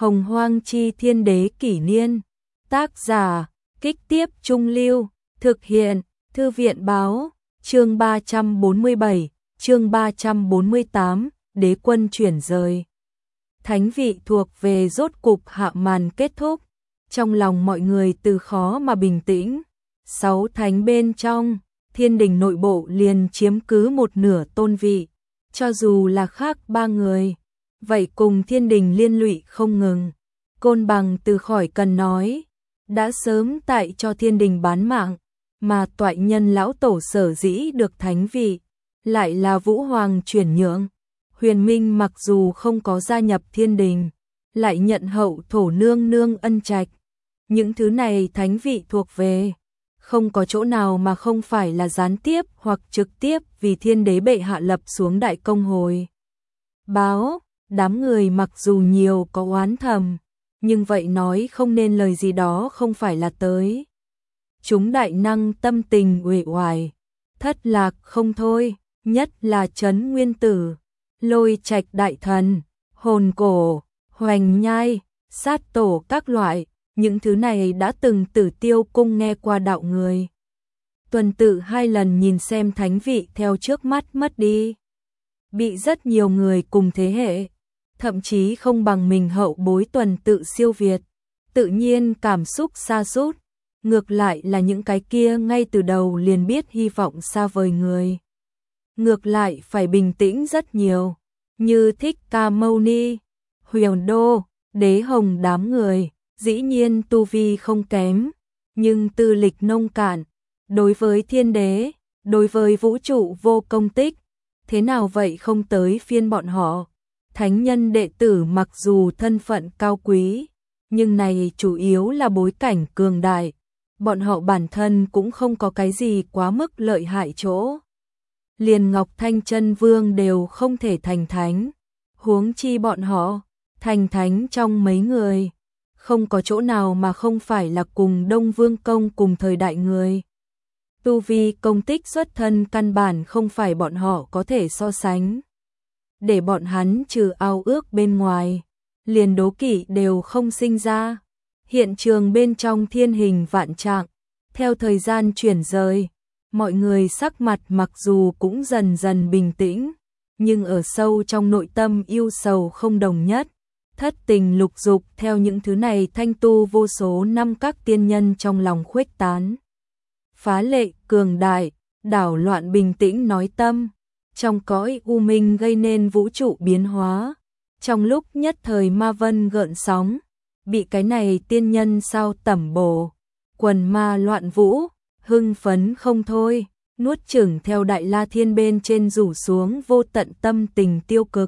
Hồng Hoang Chi Thiên Đế Kỷ Niên. Tác giả, Kích Tiếp Trung Lưu. Thực hiện, Thư viện Báo. Chương 347, chương 348, Đế quân chuyển rời. Thánh vị thuộc về rốt cục hạ màn kết thúc. Trong lòng mọi người từ khó mà bình tĩnh. 6 thánh bên trong, thiên đình nội bộ liền chiếm cứ một nửa tôn vị. Cho dù là khác 3 người, vậy cùng thiên đình liên lụy không ngừng. Côn Bằng từ khỏi cần nói, đã sớm tại cho thiên đình bán mạng, mà toại nhân lão tổ sở dĩ được thánh vị, lại là Vũ Hoàng chuyển nhượng. Huyền Minh mặc dù không có gia nhập thiên đình, lại nhận hậu thổ nương nương ân trạch. Những thứ này thánh vị thuộc về, không có chỗ nào mà không phải là gián tiếp hoặc trực tiếp vì thiên đế bệ hạ lập xuống đại công hồi. Báo, đám người mặc dù nhiều có oán thầm, nhưng vậy nói không nên lời gì đó không phải là tới. Chúng đại năng tâm tình uể oải, thất lạc không thôi, nhất là Trấn Nguyên Tử, Lôi Trạch đại thần, Hồn Cổ, Hoành Nhai, Sát Tổ các loại, những thứ này đã từng Tử Tiêu cung nghe qua đạo người. Tuần tự 2 lần nhìn xem thánh vị theo trước mắt mất đi. Bị rất nhiều người cùng thế hệ, thậm chí không bằng mình hậu bối tuần tự siêu việt, tự nhiên cảm xúc sa sút. Ngược lại là những cái kia ngay từ đầu liền biết hy vọng xa vời người, ngược lại phải bình tĩnh rất nhiều, như Thích Ca Mâu Ni, Huyền Đô, Đế Hồng đám người, dĩ nhiên tu vi không kém, nhưng tư lịch nông cạn, đối với thiên đế, đối với vũ trụ vô công tích, thế nào vậy không tới phiên bọn họ. Thánh nhân đệ tử mặc dù thân phận cao quý, nhưng này chủ yếu là bối cảnh cường đại. Bọn họ bản thân cũng không có cái gì quá mức lợi hại chỗ. Liền Ngọc Thanh Chân Vương đều không thể thành thánh, huống chi bọn họ, thành thánh trong mấy người, không có chỗ nào mà không phải là cùng Đông Vương Công cùng thời đại người. Tu vi công tích xuất thân căn bản không phải bọn họ có thể so sánh. Để bọn hắn trừ ao ước bên ngoài, liền đố kỵ đều không sinh ra. Hiện trường bên trong thiên hình vạn trạng, theo thời gian chuyển rời, mọi người sắc mặt mặc dù cũng dần dần bình tĩnh, nhưng ở sâu trong nội tâm yêu sầu không đồng nhất, thất tình lục dục theo những thứ này thanh tu vô số năm các tiên nhân trong lòng khuếch tán. Phá lệ cường đại, đảo loạn bình tĩnh nói tâm, trong cõi u minh gây nên vũ trụ biến hóa, trong lúc nhất thời ma vân gợn sóng. Bị cái này tiên nhân sao tẩm bổ, quần ma loạn vũ, hưng phấn không thôi, nuốt chửng theo đại la thiên bên trên rủ xuống vô tận tâm tình tiêu cực.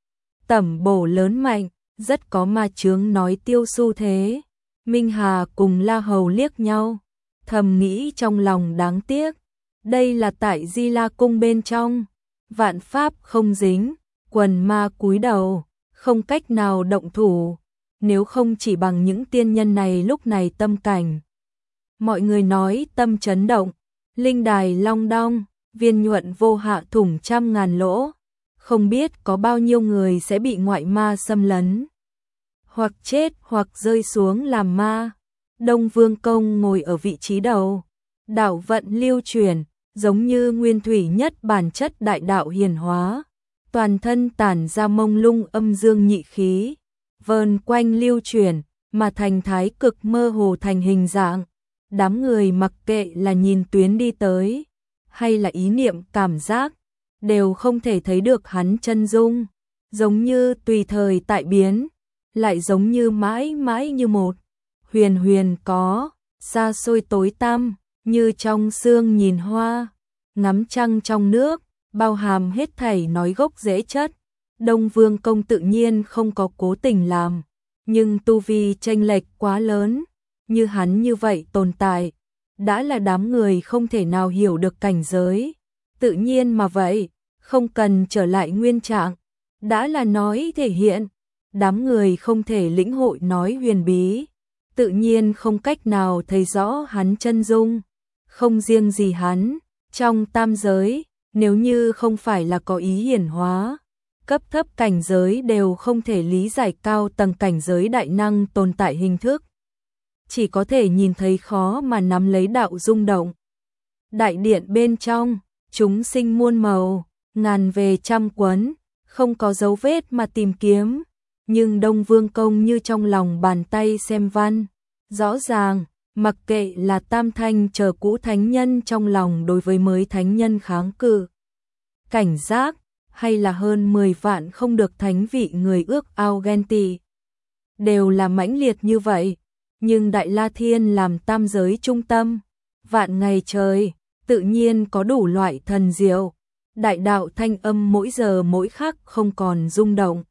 Tẩm bổ lớn mạnh, rất có ma chướng nói tiêu xu thế. Minh Hà cùng La Hầu liếc nhau, thầm nghĩ trong lòng đáng tiếc. Đây là tại Di La cung bên trong, vạn pháp không dính, quần ma cúi đầu, không cách nào động thủ. Nếu không chỉ bằng những tiên nhân này lúc này tâm cảnh. Mọi người nói tâm chấn động, linh đài long đong, viên nhuận vô hạ thủng trăm ngàn lỗ. Không biết có bao nhiêu người sẽ bị ngoại ma xâm lấn, hoặc chết hoặc rơi xuống làm ma. Đông Vương Công ngồi ở vị trí đầu, đạo vận lưu chuyển, giống như nguyên thủy nhất bản chất đại đạo hiển hóa. Toàn thân tản ra mông lung âm dương nhị khí, vờn quanh lưu chuyển, mà thành thái cực mơ hồ thành hình dạng. Đám người mặc kệ là nhìn tuyến đi tới, hay là ý niệm cảm giác, đều không thể thấy được hắn chân dung, giống như tùy thời tại biến, lại giống như mãi mãi như một. Huyền huyền có, xa xôi tối tăm, như trong sương nhìn hoa, ngắm trăng trong nước, bao hàm hết thảy nói gốc rễ chất. Đông Vương Công tự nhiên không có cố tình làm, nhưng tu vi chênh lệch quá lớn, như hắn như vậy tồn tại, đã là đám người không thể nào hiểu được cảnh giới. Tự nhiên mà vậy, không cần trở lại nguyên trạng, đã là nói thể hiện, đám người không thể lĩnh hội nói huyền bí, tự nhiên không cách nào thấy rõ hắn chân dung. Không riêng gì hắn, trong tam giới, nếu như không phải là có ý hiển hóa, cấp thấp cảnh giới đều không thể lý giải cao tầng cảnh giới đại năng tồn tại hình thức. Chỉ có thể nhìn thấy khó mà nắm lấy đạo rung động. Đại điện bên trong, chúng sinh muôn màu, ngàn về trăm quấn, không có dấu vết mà tìm kiếm. Nhưng Đông Vương Công như trong lòng bàn tay xem văn. Rõ ràng, mặc kệ là tam thanh chờ cũ thánh nhân trong lòng đối với mới thánh nhân kháng cự. Cảnh giác, hay là hơn 10 vạn không được thánh vị người ước ao ghen tị. Đều là mãnh liệt như vậy, nhưng Đại La Thiên làm tam giới trung tâm. Vạn ngày trời, tự nhiên có đủ loại thần diệu. Đại đạo thanh âm mỗi giờ mỗi khắc không còn rung động.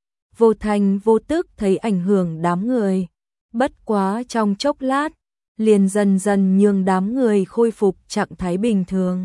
Vô thành vô tức thấy ảnh hưởng đám người. Bất quá trong chốc lát, liền dần dần nhường đám người khôi phục trạng thái bình thường.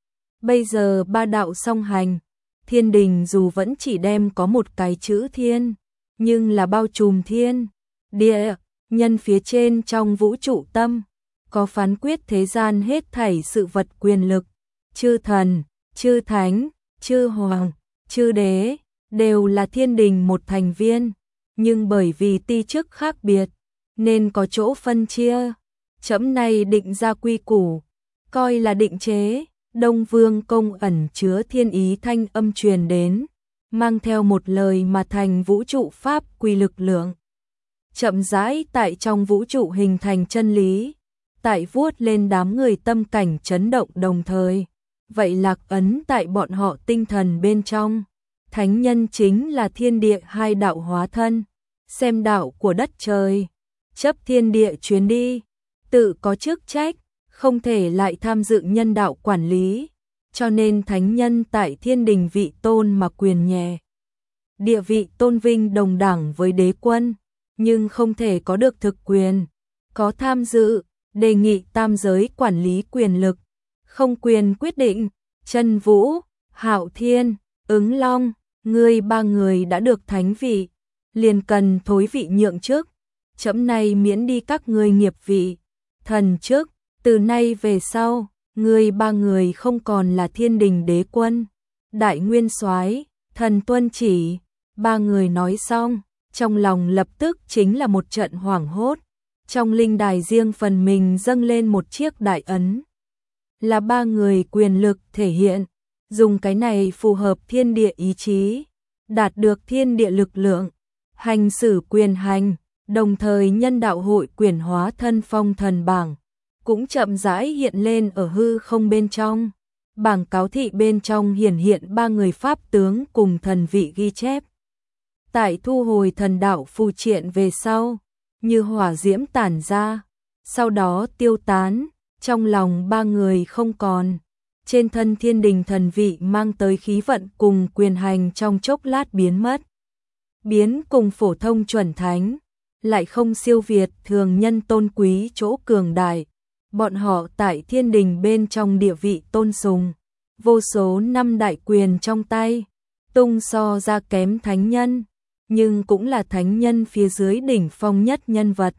Bây giờ ba đạo song hành, thiên đình dù vẫn chỉ đem có một cái chữ thiên, nhưng là bao trùm thiên, địa, nhân phía trên trong vũ trụ tâm, có phán quyết thế gian hết thảy sự vật quyền lực, chư thần, chư thánh, chư hoàng, chư đế, đều là thiên đình một thành viên, nhưng bởi vì ti chức khác biệt, nên có chỗ phân chia. Chấm này định ra quy củ, coi là định chế. Đông Vương Công ẩn chứa thiên ý thanh âm truyền đến, mang theo một lời mà thành vũ trụ pháp quy lực lượng. Chậm rãi tại trong vũ trụ hình thành chân lý, tại vuốt lên đám người tâm cảnh chấn động đồng thời. Vậy lạc ấn tại bọn họ tinh thần bên trong. Thánh nhân chính là thiên địa hai đạo hóa thân, xem đạo của đất trời, chấp thiên địa chuyến đi, tự có chức trách, không thể lại tham dự nhân đạo quản lý, cho nên thánh nhân tại thiên đình vị tôn mà quyền nhẹ. Địa vị tôn vinh đồng đẳng với đế quân, nhưng không thể có được thực quyền, có tham dự, đề nghị tam giới quản lý quyền lực, không quyền quyết định. Chân Vũ, Hạo Thiên, Ứng Long, ngươi ba người đã được thánh vị, liền cần thối vị nhượng chức, chấm nay miễn đi các ngươi nghiệp vị, thần chức. Từ nay về sau, ngươi ba người không còn là thiên đình đế quân, đại nguyên soái, thần tuân chỉ. Ba người nói xong, trong lòng lập tức chính là một trận hoảng hốt. Trong linh đài riêng phần mình dâng lên một chiếc đại ấn. Là ba người quyền lực thể hiện, dùng cái này phù hợp thiên địa ý chí, đạt được thiên địa lực lượng, hành xử quyền hành, đồng thời nhân đạo hội quyền hóa thân phong thần bảng. Cũng chậm rãi hiện lên ở hư không bên trong. Bảng cáo thị bên trong hiển hiện ba người pháp tướng cùng thần vị ghi chép. Tại thu hồi thần đạo phù triện về sau, như hỏa diễm tản ra, sau đó tiêu tán, trong lòng ba người không còn. Trên thân thiên đình thần vị mang tới khí vận cùng quyền hành trong chốc lát biến mất. Biến cùng phổ thông chuẩn thánh, lại không siêu việt thường nhân tôn quý chỗ cường đại. Bọn họ tại thiên đình bên trong địa vị tôn sùng, vô số năm đại quyền trong tay, tung so ra kém thánh nhân, nhưng cũng là thánh nhân phía dưới đỉnh phong nhất nhân vật.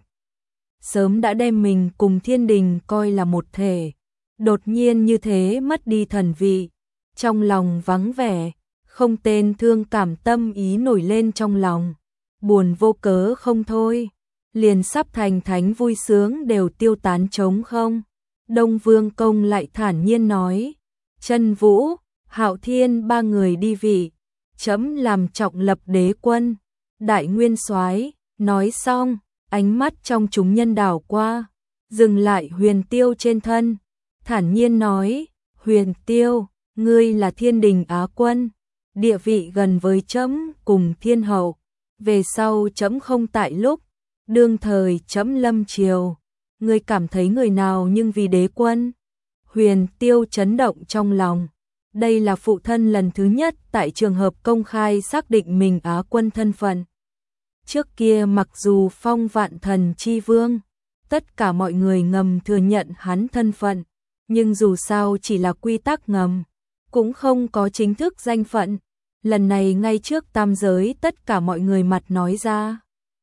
Sớm đã đem mình cùng thiên đình coi là một thể, đột nhiên như thế mất đi thần vị, trong lòng vắng vẻ, không tên thương cảm tâm ý nổi lên trong lòng, buồn vô cớ không thôi. Liền sắp thành thánh vui sướng đều tiêu tán trống không. Đông Vương Công lại thản nhiên nói, Chân Vũ, Hạo Thiên ba người đi vị, chấm làm trọng lập đế quân, đại nguyên soái. Nói xong, ánh mắt trong chúng nhân đảo qua, dừng lại Huyền Tiêu trên thân, thản nhiên nói, Huyền Tiêu, ngươi là thiên đình Á quân, địa vị gần với chấm cùng thiên hậu, về sau chấm không tại lúc đương thời chấm lâm triều, ngươi cảm thấy người nào nhưng vì đế quân. Huyền Tiêu chấn động trong lòng, đây là phụ thân lần thứ nhất tại trường hợp công khai xác định mình Á quân thân phận. Trước kia mặc dù phong vạn thần chi vương, tất cả mọi người ngầm thừa nhận hắn thân phận, nhưng dù sao chỉ là quy tắc ngầm, cũng không có chính thức danh phận. Lần này ngay trước tam giới tất cả mọi người mặt nói ra.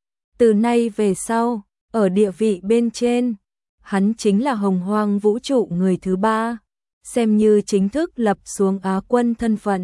Từ nay về sau, ở địa vị bên trên, hắn chính là hồng hoang vũ trụ người thứ ba, xem như chính thức lập xuống Á quân thân phận.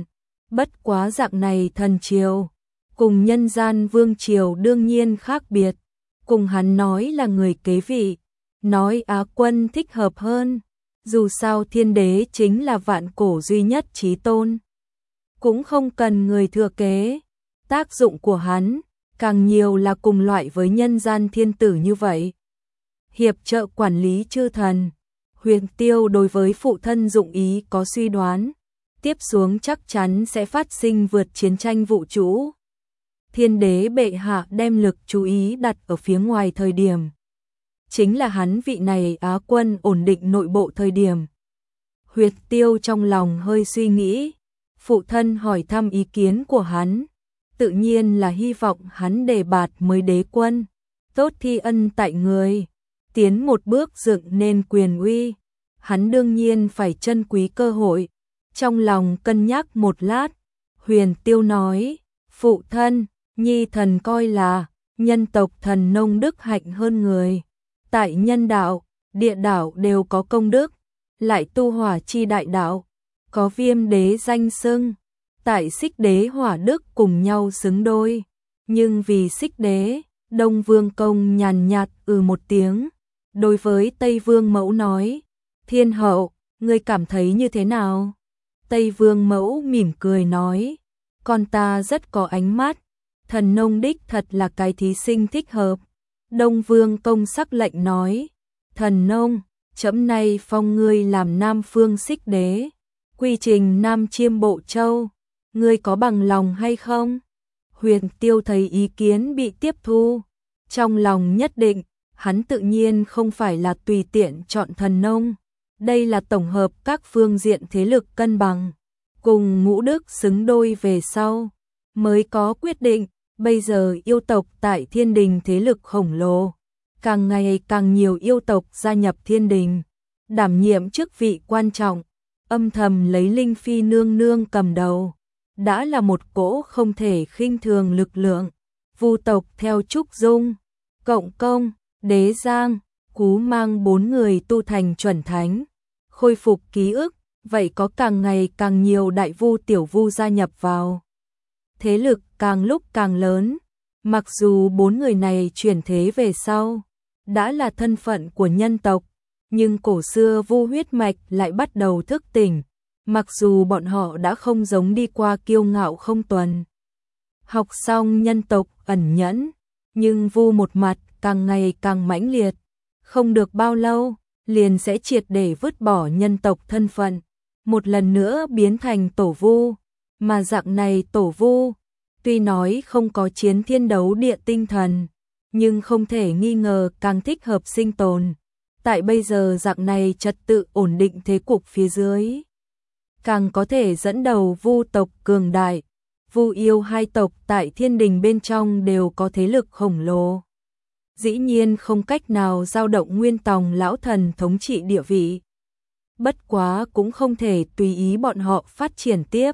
Bất quá dạng này thần triều, cùng nhân gian vương triều đương nhiên khác biệt, cùng hắn nói là người kế vị, nói Á Quân thích hợp hơn, dù sao thiên đế chính là vạn cổ duy nhất chí tôn, cũng không cần người thừa kế, tác dụng của hắn càng nhiều là cùng loại với nhân gian thiên tử như vậy. Hiệp trợ quản lý chư thần, Huyền Tiêu đối với phụ thân dụng ý có suy đoán, tiếp xuống chắc chắn sẽ phát sinh vượt chiến tranh vũ trụ. Thiên đế bệ hạ đem lực chú ý đặt ở phía ngoài thời điểm. Chính là hắn vị này Á Quân ổn định nội bộ thời điểm. Huyền Tiêu trong lòng hơi suy nghĩ, phụ thân hỏi thăm ý kiến của hắn, tự nhiên là hy vọng hắn đề bạt mới đế quân, tốt thi ân tại người, tiến một bước dựng nên quyền uy, hắn đương nhiên phải trân quý cơ hội. Trong lòng cân nhắc một lát, Huyền Tiêu nói, phụ thân, nhi thần coi là nhân tộc thần nông đức hạnh hơn người, tại nhân đạo, địa đạo đều có công đức, lại tu hỏa chi đại đạo, có Viêm đế danh xưng, tại Xích đế hỏa đức cùng nhau xứng đôi, nhưng vì Xích đế, Đông Vương Công nhàn nhạt một tiếng, đối với Tây Vương Mẫu nói, Thiên hậu, ngươi cảm thấy như thế nào? Tây Vương Mẫu mỉm cười nói, con ta rất có ánh mắt, thần nông đích thật là cái thí sinh thích hợp. Đông Vương Công sắc lệnh nói, thần nông, trẫm nay phong ngươi làm Nam Phương Xích đế, quy trình Nam Chiêm Bộ Châu, ngươi có bằng lòng hay không? Huyền Tiêu thấy ý kiến bị tiếp thu, trong lòng nhất định, hắn tự nhiên không phải là tùy tiện chọn thần nông, đây là tổng hợp các phương diện thế lực cân bằng, cùng ngũ đức xứng đôi về sau, mới có quyết định. Bây giờ yêu tộc tại thiên đình thế lực khổng lồ, càng ngày càng nhiều yêu tộc gia nhập thiên đình, đảm nhiệm chức vị quan trọng, âm thầm lấy Linh Phi nương nương cầm đầu, đã là một cỗ không thể khinh thường lực lượng. Vu tộc theo Trúc Dung, Cộng Công, Đế Giang, Cú Mang 4 người tu thành chuẩn thánh, khôi phục ký ức, vậy có càng ngày càng nhiều đại vu tiểu vu gia nhập vào. Thế lực càng lúc càng lớn, mặc dù 4 người này chuyển thế về sau, đã là thân phận của nhân tộc, nhưng cổ xưa vu huyết mạch lại bắt đầu thức tỉnh, mặc dù bọn họ đã không giống đi qua kiêu ngạo không tuần. Học xong nhân tộc ẩn nhẫn, nhưng vu một mặt càng ngày càng mãnh liệt, không được bao lâu, liền sẽ triệt để vứt bỏ nhân tộc thân phận, một lần nữa biến thành tổ vu, mà dạng này tổ vu, tuy nói không có chiến thiên đấu địa tinh thần, nhưng không thể nghi ngờ càng thích hợp sinh tồn. Tại bây giờ dạng này trật tự ổn định thế cục phía dưới, càng có thể dẫn đầu vu tộc cường đại. Vu yêu hai tộc tại thiên đình bên trong đều có thế lực khổng lồ, dĩ nhiên không cách nào dao động Nguyên Tòng lão thần thống trị địa vị. Bất quá cũng không thể tùy ý bọn họ phát triển tiếp,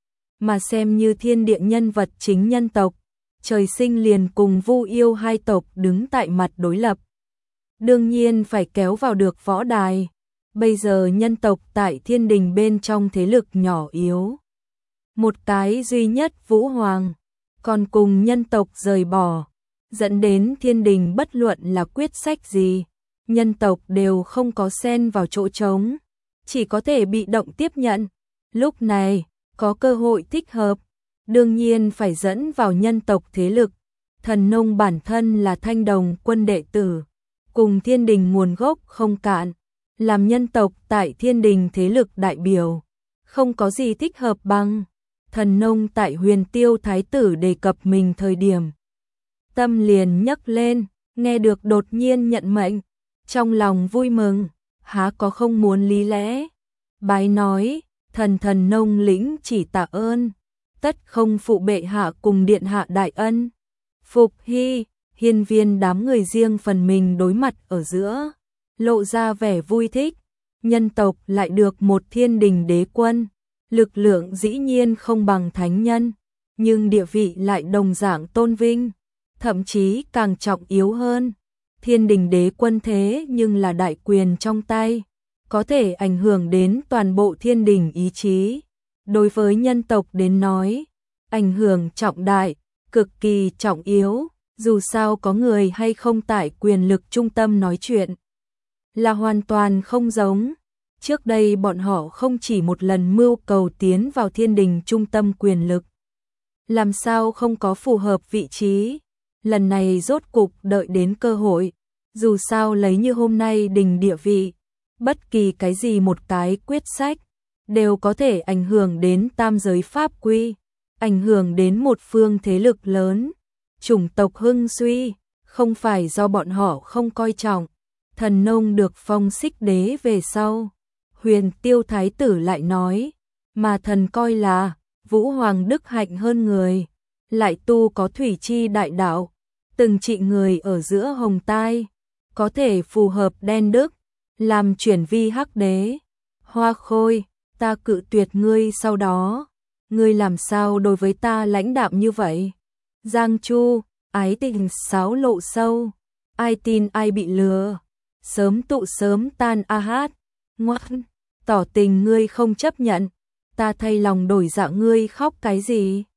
mà xem như thiên địa nhân vật chính nhân tộc, trời sinh liền cùng vu yêu hai tộc đứng tại mặt đối lập. Đương nhiên phải kéo vào được võ đài. Bây giờ nhân tộc tại thiên đình bên trong thế lực nhỏ yếu, một cái duy nhất Vũ Hoàng, còn cùng nhân tộc rời bỏ, dẫn đến thiên đình bất luận là quyết sách gì, nhân tộc đều không có xen vào chỗ trống, chỉ có thể bị động tiếp nhận. Lúc này, có cơ hội thích hợp, đương nhiên phải dẫn vào nhân tộc thế lực. Thần nông bản thân là Thanh Đồng quân đệ tử, cùng thiên đình nguồn gốc không cạn, làm nhân tộc tại thiên đình thế lực đại biểu, không có gì thích hợp bằng. Thần nông tại Huyền Tiêu Thái tử đề cập mình thời điểm, tâm liền nhấc lên, nghe được đột nhiên nhận mệnh, trong lòng vui mừng, há có không muốn lý lẽ. Bái nói, thần nông lĩnh chỉ tạ ơn, tất không phụ bệ hạ cùng điện hạ đại ân. Phục Hy, Hiên Viên đám người riêng phần mình đối mặt ở giữa, lộ ra vẻ vui thích, nhân tộc lại được một thiên đình đế quân, lực lượng dĩ nhiên không bằng thánh nhân, nhưng địa vị lại đồng dạng tôn vinh, thậm chí càng trọng yếu hơn. Thiên đình đế quân thế nhưng là đại quyền trong tay, có thể ảnh hưởng đến toàn bộ thiên đình ý chí, đối với nhân tộc đến nói, ảnh hưởng trọng đại, cực kỳ trọng yếu, dù sao có người hay không tại quyền lực trung tâm nói chuyện, là hoàn toàn không giống. Trước đây bọn họ không chỉ một lần mưu cầu tiến vào thiên đình trung tâm quyền lực, làm sao không có phù hợp vị trí, lần này rốt cục đợi đến cơ hội, dù sao lấy như hôm nay đình địa vị, bất kỳ cái gì một cái quyết sách, đều có thể ảnh hưởng đến tam giới pháp quy, ảnh hưởng đến một phương thế lực lớn, chủng tộc hưng suy, không phải do bọn họ không coi trọng. Thần nông được phong xích đế về sau, Huyền Tiêu Thái tử lại nói, mà thần coi là Vũ Hoàng đức hạnh hơn người, lại tu có thủy chi đại đạo, từng trị người ở giữa hồng tai, có thể phù hợp đen đức, làm chuyển vi hắc đế. Hoa Khôi, ta cự tuyệt ngươi sau đó, ngươi làm sao đối với ta lãnh đạm như vậy? Giang Chu, ái tình xáo lộ sâu, ai tin ai bị lừa, sớm tụ sớm tan a hát, ngoan, tỏ tình ngươi không chấp nhận, ta thay lòng đổi dạ ngươi khóc cái gì?